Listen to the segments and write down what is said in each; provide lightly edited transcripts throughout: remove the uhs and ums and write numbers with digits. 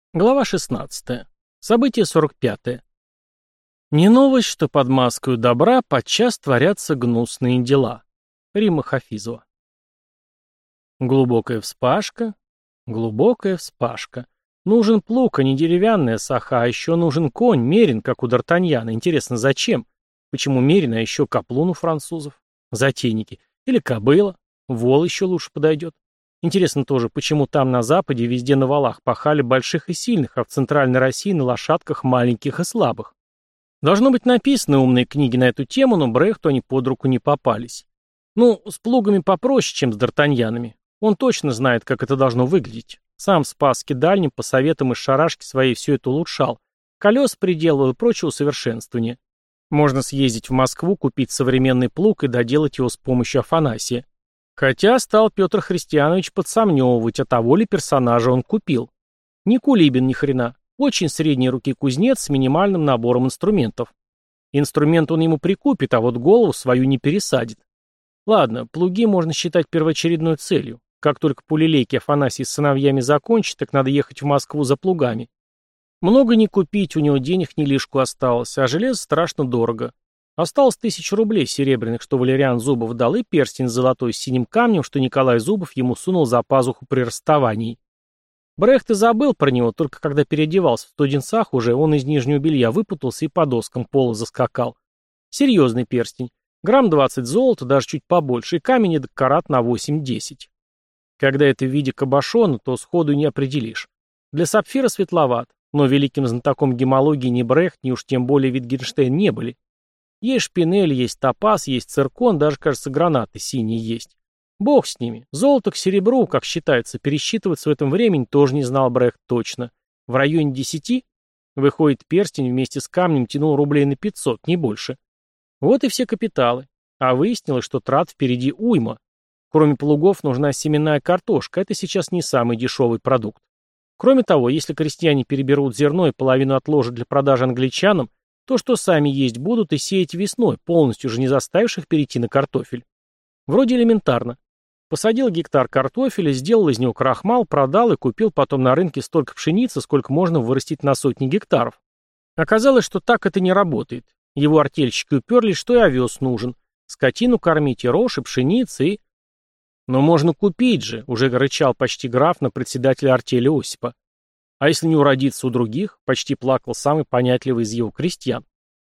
Глава 16. Событие 45. Не новость, что под маской добра подчас творятся гнусные дела. Римма Хафизова. Глубокая вспашка, глубокая вспашка. Нужен плуг, а не деревянная саха, а еще нужен конь, мерин, как у Д'Артаньяна. Интересно, зачем? Почему мерин, а еще каплун у французов? Затейники. Или кобыла? Вол еще лучше подойдет. Интересно тоже, почему там на Западе везде на валах пахали больших и сильных, а в Центральной России на лошадках маленьких и слабых. Должно быть написаны умные книги на эту тему, но Брехту они под руку не попались. Ну, с плугами попроще, чем с Д'Артаньянами. Он точно знает, как это должно выглядеть. Сам в Спасске Дальнем по советам из шарашки своей все это улучшал. Колес приделывал и прочее усовершенствование. Можно съездить в Москву, купить современный плуг и доделать его с помощью Афанасия. Хотя стал Петр Христианович подсомневывать, а того ли персонажа он купил. Не Кулибин ни хрена. Очень средней руки кузнец с минимальным набором инструментов. Инструмент он ему прикупит, а вот голову свою не пересадит. Ладно, плуги можно считать первоочередной целью. Как только пулелейки Афанасий с сыновьями закончит, так надо ехать в Москву за плугами. Много не купить, у него денег ни лишку осталось, а железо страшно дорого. Осталось 1000 рублей серебряных, что Валериан Зубов дал, и перстень золотой с синим камнем, что Николай Зубов ему сунул за пазуху при расставании. Брехт и забыл про него, только когда переодевался в студенцах уже, он из нижнего белья выпутался и по доскам пола заскакал. Серьезный перстень. Грамм 20 золота, даже чуть побольше, и камень эдак карат на 8-10. Когда это в виде кабошона, то сходу не определишь. Для сапфира светловат, но великим знатоком гемологии ни Брехт, ни уж тем более Витгенштейн не были. Есть шпинель, есть топаз, есть циркон, даже, кажется, гранаты синие есть. Бог с ними. Золото к серебру, как считается, пересчитываться в этом времени тоже не знал Брехт точно. В районе 10? Выходит, перстень вместе с камнем тянул рублей на 500, не больше. Вот и все капиталы. А выяснилось, что трат впереди уйма. Кроме плугов нужна семенная картошка, это сейчас не самый дешевый продукт. Кроме того, если крестьяне переберут зерно и половину отложат для продажи англичанам, то, что сами есть будут и сеять весной, полностью же не заставивших перейти на картофель. Вроде элементарно. Посадил гектар картофеля, сделал из него крахмал, продал и купил потом на рынке столько пшеницы, сколько можно вырастить на сотни гектаров. Оказалось, что так это не работает. Его артельщики уперлись, что и овес нужен. Скотину кормить, и рожь, и пшеница, и... Но можно купить же, уже рычал почти граф на председателя артели Осипа. А если не уродиться у других, почти плакал самый понятливый из его крестьян.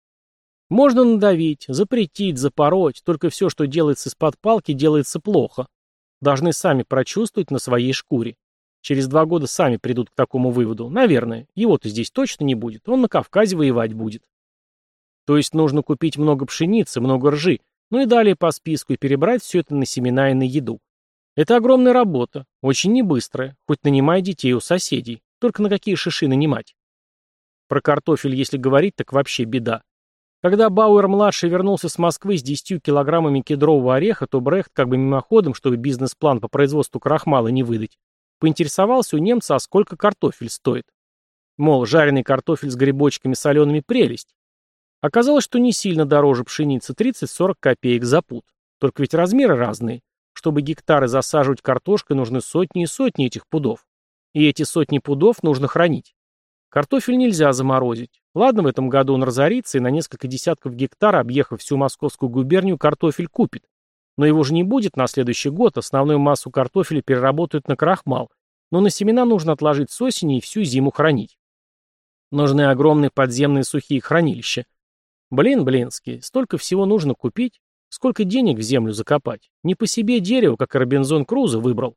Можно надавить, запретить, запороть, только все, что делается из-под палки, делается плохо. Должны сами прочувствовать на своей шкуре. Через 2 года сами придут к такому выводу. Наверное, его-то здесь точно не будет, он на Кавказе воевать будет. То есть нужно купить много пшеницы, много ржи, ну и далее по списку и перебрать все это на семена и на еду. Это огромная работа, очень небыстрая, хоть нанимай детей у соседей. Только на какие шиши нанимать? Про картофель, если говорить, так вообще беда. Когда Бауэр-младший вернулся с Москвы с 10 килограммами кедрового ореха, то Брехт, как бы мимоходом, чтобы бизнес-план по производству крахмала не выдать, поинтересовался у немца, а сколько картофель стоит. Мол, жареный картофель с грибочками солеными прелесть. Оказалось, что не сильно дороже пшеницы, 30-40 копеек за пуд. Только ведь размеры разные. Чтобы гектары засаживать картошкой, нужны сотни и сотни этих пудов. И эти сотни пудов нужно хранить. Картофель нельзя заморозить. Ладно, в этом году он разорится и на несколько десятков гектар, объехав всю Московскую губернию, картофель купит. Но его же не будет на следующий год, основную массу картофеля переработают на крахмал. Но на семена нужно отложить с осени и всю зиму хранить. Нужны огромные подземные сухие хранилища. Блинский, столько всего нужно купить, сколько денег в землю закопать. Не по себе дерево, как и Робинзон Крузо, выбрал.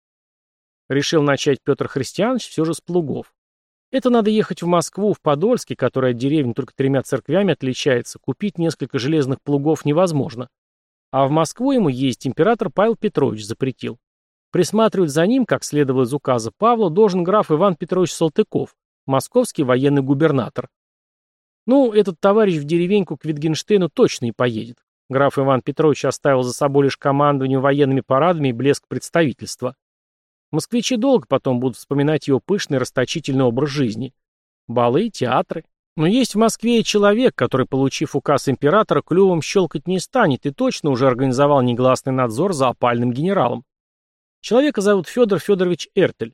Решил начать Петр Христианович все же с плугов. Это надо ехать в Москву, в Подольске, который от деревни только 3 церквями отличается, купить несколько железных плугов невозможно. А в Москву ему ездить император Павел Петрович запретил. Присматривать за ним, как следовало из указа Павла, должен граф Иван Петрович Салтыков, московский военный губернатор. Ну, этот товарищ в деревеньку к Витгенштейну точно и поедет. Граф Иван Петрович оставил за собой лишь командование военными парадами и блеск представительства. Москвичи долго потом будут вспоминать его пышный расточительный образ жизни. Балы, театры. Но есть в Москве и человек, который, получив указ императора, клювом щелкать не станет и точно уже организовал негласный надзор за опальным генералом. Человека зовут Федор Федорович Эртель.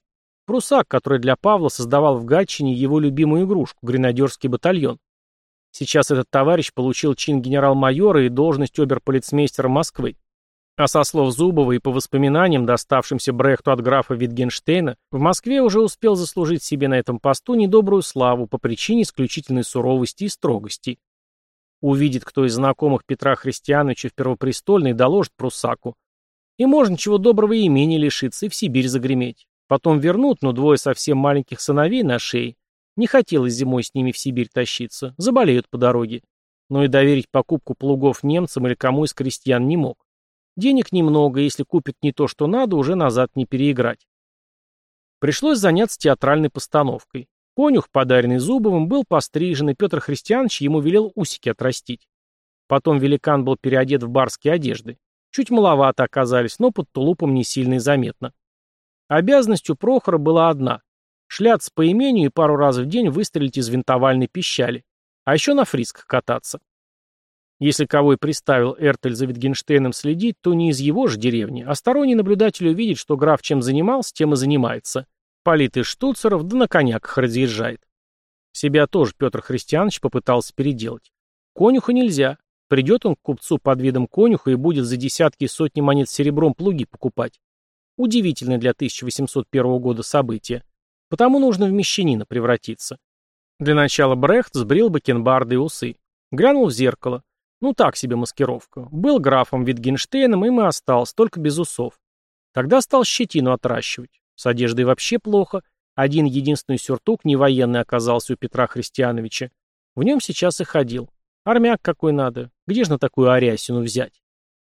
Прусак, который для Павла создавал в Гатчине его любимую игрушку — гренадерский батальон. Сейчас этот товарищ получил чин генерал-майора и должность оберполицмейстера Москвы. А со слов Зубова и по воспоминаниям, доставшимся Брехту от графа Витгенштейна, в Москве уже успел заслужить себе на этом посту недобрую славу по причине исключительной суровости и строгости. Увидит кто из знакомых Петра Христиановича в Первопрестольной, доложит Прусаку. И можно чего доброго и имения лишиться, и в Сибирь загреметь. Потом вернут, но двое совсем маленьких сыновей на шее. Не хотелось зимой с ними в Сибирь тащиться, заболеют по дороге. Но и доверить покупку плугов немцам или кому из крестьян не мог. Денег немного, если купят не то, что надо, уже назад не переиграть. Пришлось заняться театральной постановкой. Конюх, подаренный Зубовым, был пострижен, и Петр Христианович ему велел усики отрастить. Потом великан был переодет в барские одежды. Чуть маловато оказались, но под тулупом не сильно и заметно. Обязанность у Прохора была одна — шляться по имению и пару раз в день выстрелить из винтовальной пищали, а еще на фрисках кататься. Если кого и приставил Эртель за Витгенштейном следить, то не из его же деревни, а сторонний наблюдатель увидит, что граф чем занимался, тем и занимается. Палит из штуцеров, да на коняках разъезжает. Себя тоже Петр Христианович попытался переделать. Конюху нельзя. Придет он к купцу под видом конюха и будет за десятки и сотни монет серебром плуги покупать. Удивительное для 1801 года событие. Потому нужно в мещанина превратиться. Для начала Брехт сбрил бакенбарды и усы. Глянул в зеркало. Ну так себе маскировка. Был графом Витгенштейном, им и остался, только без усов. Тогда стал щетину отращивать. С одеждой вообще плохо. Один единственный сюртук не военный оказался у Петра Христиановича. В нем сейчас и ходил. Армяк какой надо. Где же на такую арясину взять?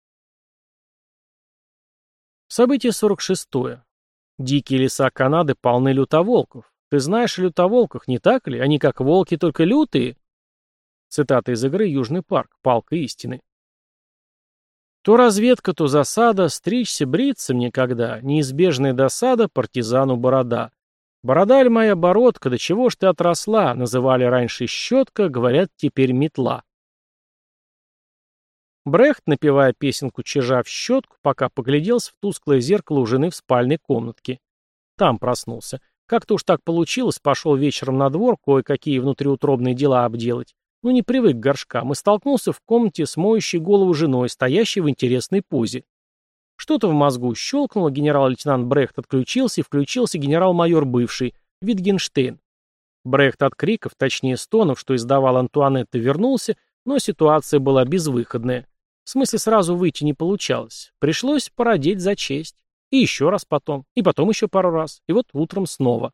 Событие 46-е. Дикие леса Канады полны лютоволков. Ты знаешь о лютоволках, не так ли? Они как волки, только лютые. Цитата из игры «Южный парк. Палка истины». То разведка, то засада, стричься, бриться мне когда, неизбежная досада, партизану борода. Бородаль моя бородка, до чего ж ты отросла, называли раньше щетка, говорят теперь метла. Брехт, напевая песенку «Чижа в щетку», пока погляделся в тусклое зеркало у жены в спальной комнатке. Там проснулся. Как-то уж так получилось, пошел вечером на двор кое-какие внутриутробные дела обделать. Ну не привык к горшкам, и столкнулся в комнате с моющей голову женой, стоящей в интересной позе. Что-то в мозгу щелкнуло, генерал-лейтенант Брехт отключился, и включился генерал-майор бывший, Витгенштейн. Брехт от криков, точнее стонов, что издавал Антуанетта, вернулся, но ситуация была безвыходная. В смысле, сразу выйти не получалось. Пришлось породеть за честь. И еще раз потом, и потом еще пару раз, и вот утром снова.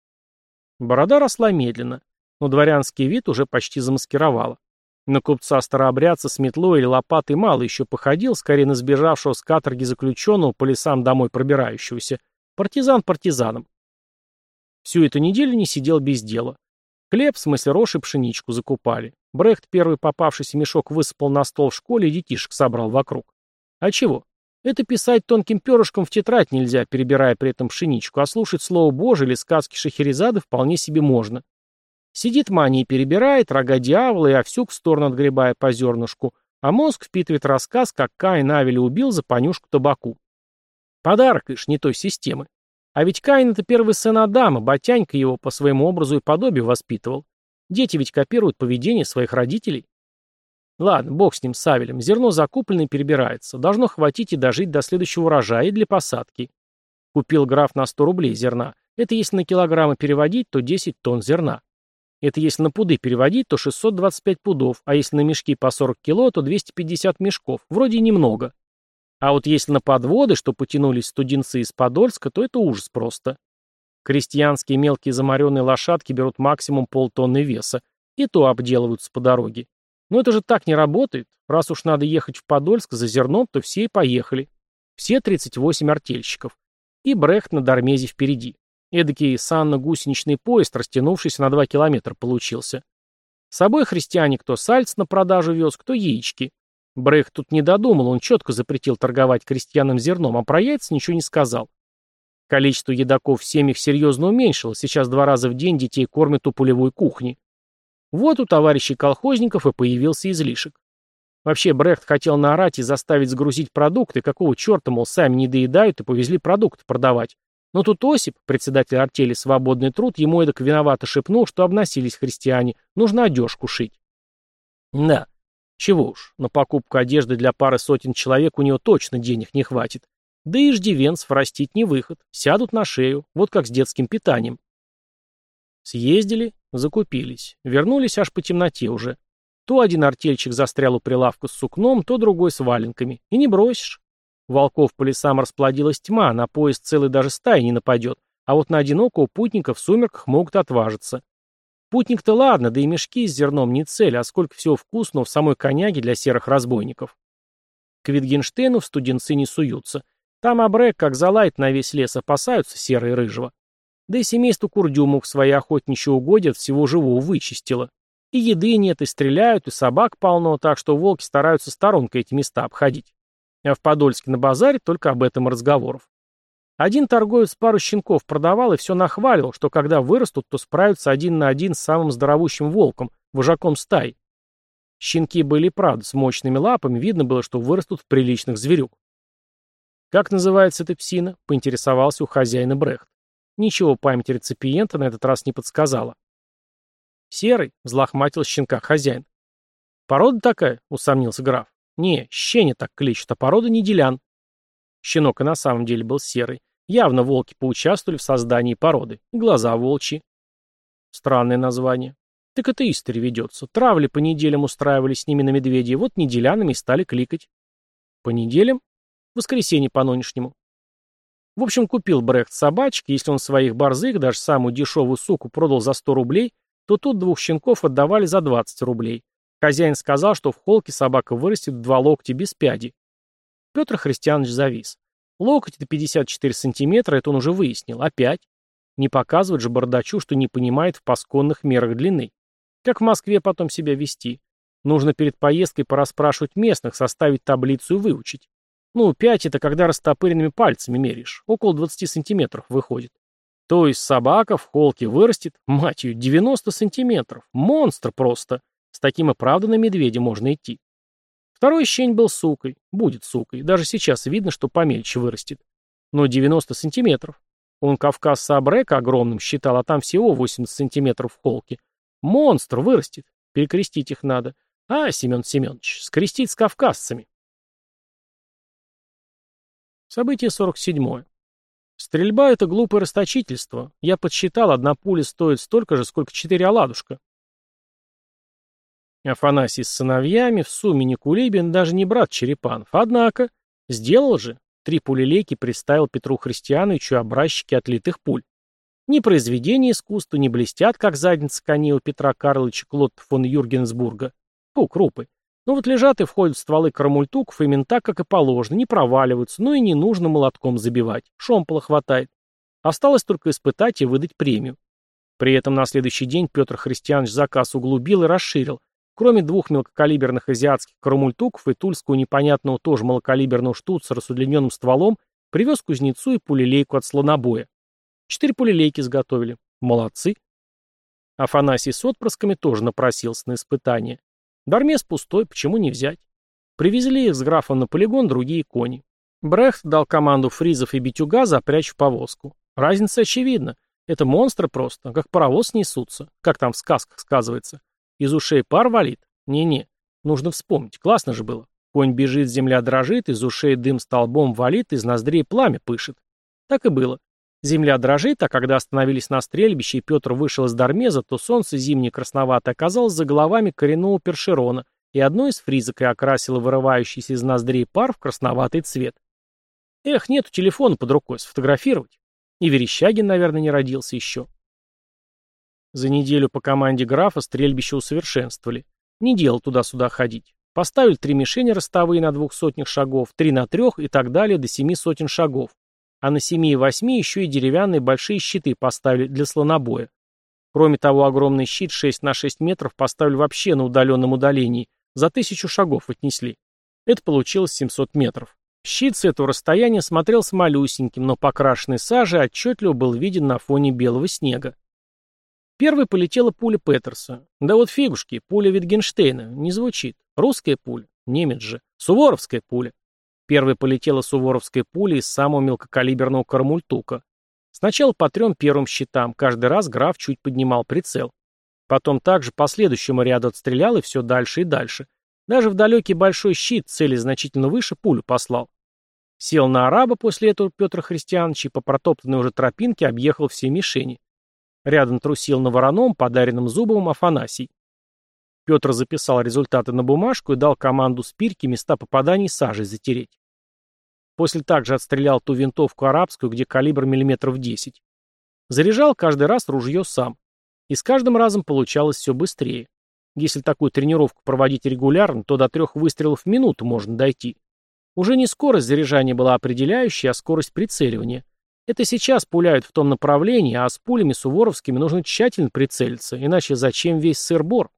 Борода росла медленно, но дворянский вид уже почти замаскировала. На купца-старообрядца с метлой или лопатой мало еще походил, скорее на сбежавшего с каторги заключенного по лесам домой пробирающегося. Партизан партизаном. Всю эту неделю не сидел без дела. Хлеб, в смысле рожь и пшеничку закупали. Брехт первый попавшийся мешок высыпал на стол в школе и детишек собрал вокруг. А чего? Это писать тонким перышком в тетрадь нельзя, перебирая при этом пшеничку, а слушать слово Божие или сказки Шахерезады вполне себе можно. Сидит Маня и перебирает, рога дьявола и овсюк в сторону отгребая по зернышку, а мозг впитывает рассказ, как Каин Авеля убил за понюшку табаку. Подарок, ишь, не той системы. А ведь Каин — это первый сын Адама, батянька его по своему образу и подобию воспитывал. Дети ведь копируют поведение своих родителей. Ладно, бог с ним, с Авелем. Зерно закупленное перебирается. Должно хватить и дожить до следующего урожая и для посадки. Купил граф на 100 рублей зерна. Это если на килограммы переводить, то 10 тонн зерна. Это если на пуды переводить, то 625 пудов, а если на мешки по 40 кило, то 250 мешков. Вроде немного. А вот если на подводы, что потянулись студенцы из Подольска, то это ужас просто. Крестьянские мелкие замаренные лошадки берут максимум полтонны веса, и то обделываются по дороге. Но это же так не работает. Раз уж надо ехать в Подольск за зерном, то все и поехали. Все 38 артельщиков. И Брехт на Дармезе впереди. Эдакий санно-гусеничный поезд, растянувшийся на 2 километра, получился. С собой христиане кто сальц на продажу вез, кто яички. Брехт тут не додумал, он четко запретил торговать крестьянам зерном, а про яйца ничего не сказал. Количество едоков в семьях серьезно уменьшилось, сейчас 2 раза в день детей кормят у полевой кухни. Вот у товарищей колхозников и появился излишек. Вообще Брехт хотел наорать и заставить сгрузить продукты, какого черта, мол, сами не доедают и повезли продукты продавать. Но тут Осип, председатель артели «Свободный труд», ему эдак виновато шепнул, что обносились христиане, нужно одежку шить. Да, чего уж, на покупку одежды для пары сотен человек у него точно денег не хватит. Да и иждивенцев растить не выход, сядут на шею, вот как с детским питанием. Съездили, закупились, вернулись аж по темноте уже. То один артельщик застрял у прилавка с сукном, то другой с валенками. И не бросишь. Волков по лесам расплодилась тьма, на поезд целый даже стая не нападет, а вот на одинокого путника в сумерках могут отважиться. Путник-то ладно, да и мешки с зерном не цель, а сколько всего вкусного в самой коняге для серых разбойников. К Витгенштейну в студенцы не суются. Там абрек, как залает на весь лес, опасаются серые рыжего. Да и семейство Курдюмов свои охотничьи угодья от всего живого вычистило. И еды нет, и стреляют, и собак полно, так что волки стараются сторонкой эти места обходить. А в Подольске на базаре только об этом и разговоров. Один торговец пару щенков продавал и все нахваливал, что когда вырастут, то справятся один на один с самым здоровущим волком, вожаком стаи. Щенки были, правда, с мощными лапами, видно было, что вырастут в приличных зверюк. «Как называется эта псина?» — поинтересовался у хозяина Брехт. Ничего память реципиента на этот раз не подсказала. «Серый», — взлохматил щенка хозяин. «Порода такая?» — усомнился граф. «Не, щеня так кличут, а порода не делян». Щенок и на самом деле был серый. Явно волки поучаствовали в создании породы. И глаза волчьи. Странное название. Так это история ведется. Травли по неделям устраивали с ними на медведей, вот неделянами и стали кликать. По неделям? Воскресенье по-нынешнему. В общем, купил Брехт собачки, если он своих борзых, даже самую дешевую суку, продал за 100 рублей, то тут двух щенков отдавали за 20 рублей. Хозяин сказал, что в холке собака вырастет в 2 локтя без пяди. Петр Христианович завис. Локоть — это 54 сантиметра, это он уже выяснил. Опять. Не показывает же бардачу, что не понимает в пасконных мерах длины. Как в Москве потом себя вести? Нужно перед поездкой порасспрашивать местных, составить таблицу и выучить. Ну, 5 — это когда растопыренными пальцами меряешь. Около 20 сантиметров выходит. То есть собака в холке вырастет, мать ее, 90 сантиметров. Монстр просто. С таким и правда на медведя можно идти. Второй щень был сукой, будет сукой. Даже сейчас видно, что помельче вырастет. Но 90 сантиметров. Он кавказца абрека огромным считал, а там всего 80 сантиметров в холке. Монстр вырастет. Перекрестить их надо. А, Семен Семенович, скрестить с кавказцами. Событие 47. Стрельба — это глупое расточительство. Я подсчитал, одна пуля стоит столько же, сколько 4 оладушка. Афанасий с сыновьями, в сумме не Кулибин, даже не брат Черепанов. Однако, сделал же. 3 пулелейки представил Петру Христиановичу образчики отлитых пуль. Ни произведения искусства, не блестят, как задница коней у Петра Карловича Клотта фон Юргенсбурга. Фу, крупы. Но вот лежат и входят в стволы карамультуков именно так, как и положено, не проваливаются, но и не нужно молотком забивать. Шомпола хватает. Осталось только испытать и выдать премию. При этом на следующий день Петр Христианович заказ углубил и расширил. Кроме 2 мелкокалиберных азиатских карамультуков и тульского непонятного тоже малокалиберного штуцера с удлиненным стволом, привез кузнецу и пулелейку от слонобоя. 4 пулелейки изготовили. Молодцы. Афанасий с отпрысками тоже напросился на испытание. Дармес пустой, почему не взять? Привезли их с графом на полигон другие кони. Брехт дал команду фризов и битюга запрячь в повозку. Разница очевидна. Это монстры просто, как паровоз несутся, как там в сказках сказывается. Из ушей пар валит? Не-не, нужно вспомнить, классно же было. Конь бежит, земля дрожит, из ушей дым столбом валит, из ноздрей пламя пышет. Так и было. Земля дрожит, а когда остановились на стрельбище и Петр вышел из Дармеза, то солнце зимнее красноватое оказалось за головами коренного першерона, и одно из фризок и окрасило вырывающийся из ноздрей пар в красноватый цвет. Эх, нету телефона под рукой, сфотографировать. И Верещагин, наверное, не родился еще. За неделю по команде графа стрельбище усовершенствовали. Не делал туда-сюда ходить. Поставили 3 мишени ростовые на 2 сотнях шагов, 3 на 3 и так далее до 7 сотен шагов. А на 7 и 8 еще и деревянные большие щиты поставили для слонобоя. Кроме того, огромный щит 6 на 6 метров поставили вообще на удаленном удалении, за 1000 шагов отнесли. Это получилось 700 метров. Щит с этого расстояния смотрелся малюсеньким, но покрашенный сажей отчетливо был виден на фоне белого снега. Первой полетела пуля Петерса. Да вот фигушки, пуля Витгенштейна. Не звучит. Русская пуля. Немец же. Суворовская пуля. Первой полетела суворовская пуля из самого мелкокалиберного карамультука. Сначала по 3 первым щитам, каждый раз граф чуть поднимал прицел. Потом также по следующему ряду отстрелял и все дальше и дальше. Даже в далекий большой щит, цели значительно выше, пулю послал. Сел на араба после этого Петр Христианович и по протоптанной уже тропинке объехал все мишени. Рядом трусил на вороном, подаренном Зубовым, Афанасий. Петр записал результаты на бумажку и дал команду Спирьке места попаданий сажей затереть. После также отстрелял ту винтовку арабскую, где калибр миллиметров 10. Заряжал каждый раз ружье сам. И с каждым разом получалось все быстрее. Если такую тренировку проводить регулярно, то до 3 выстрелов в минуту можно дойти. Уже не скорость заряжания была определяющей, а скорость прицеливания. Это сейчас пуляют в том направлении, а с пулями суворовскими нужно тщательно прицелиться, иначе зачем весь сыр-бор?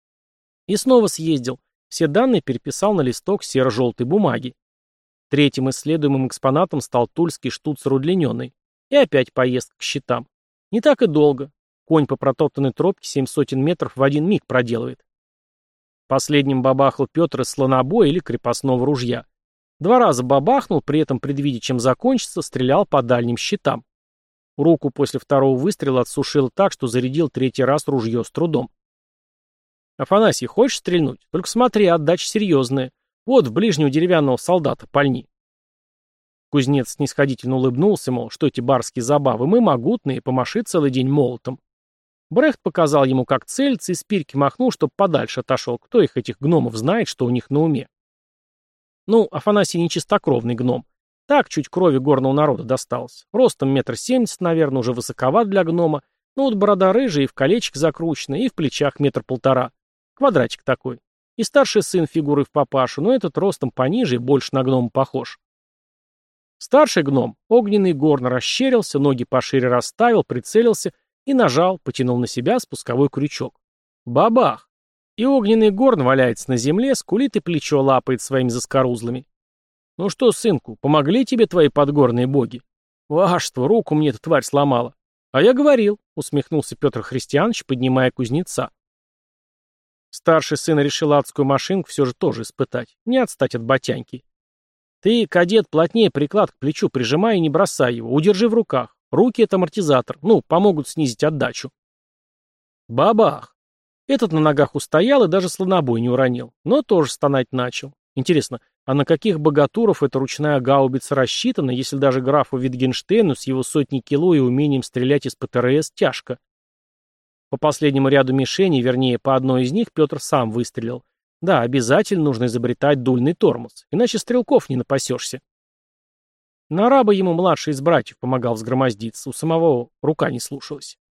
И снова съездил. Все данные переписал на листок серо-желтой бумаги. Третьим исследуемым экспонатом стал тульский штуцер удлиненный. И опять поездка к щитам. Не так и долго. Конь по протоптанной тропке 700 метров в один миг проделывает. Последним бабахал Петр из слонобоя или крепостного ружья. 2 раза бабахнул, при этом, предвидя, чем закончится, стрелял по дальним щитам. Руку после 2-го выстрела отсушил так, что зарядил 3-й раз ружье с трудом. «Афанасий, хочешь стрельнуть? Только смотри, отдача серьезная. Вот в ближнего деревянного солдата пальни». Кузнец снисходительно улыбнулся, мол, что эти барские забавы, мы могутные, помаши целый день молотом. Брехт показал ему, как целиться, и Спирьке махнул, чтоб подальше отошел. Кто их, этих гномов, знает, что у них на уме? Ну, Афанасий не чистокровный гном. Так, чуть крови горного народа досталось. Ростом 1,70 м, наверное, уже высоковат для гнома. Ну вот борода рыжая, и в колечко закручена, и в плечах 1,5 м. Квадратик такой. И старший сын фигуры в папашу, но этот ростом пониже и больше на гнома похож. Старший гном, огненный горн, расщерился, ноги пошире расставил, прицелился и нажал, потянул на себя спусковой крючок. Бабах! И огненный горн валяется на земле, скулит и плечо лапает своими заскорузлами. «Ну что, сынку, помогли тебе твои подгорные боги?» «Вашество, руку мне эта тварь сломала». «А я говорил», — усмехнулся Петр Христианович, поднимая кузнеца. Старший сын решил адскую машинку все же тоже испытать, не отстать от ботяньки. «Ты, кадет, плотнее приклад к плечу прижимай и не бросай его, удержи в руках. Руки — это амортизатор, помогут снизить отдачу». Бабах! Этот на ногах устоял и даже слонобой не уронил, но тоже стонать начал. Интересно, а на каких богатуров эта ручная гаубица рассчитана, если даже графу Витгенштейну с его 100 кило и умением стрелять из ПТРС тяжко? По последнему ряду мишеней, вернее, по одной из них, Петр сам выстрелил. Да, обязательно нужно изобретать дульный тормоз, иначе стрелков не напасешься. На араба ему младший из братьев помогал взгромоздиться, у самого рука не слушалась.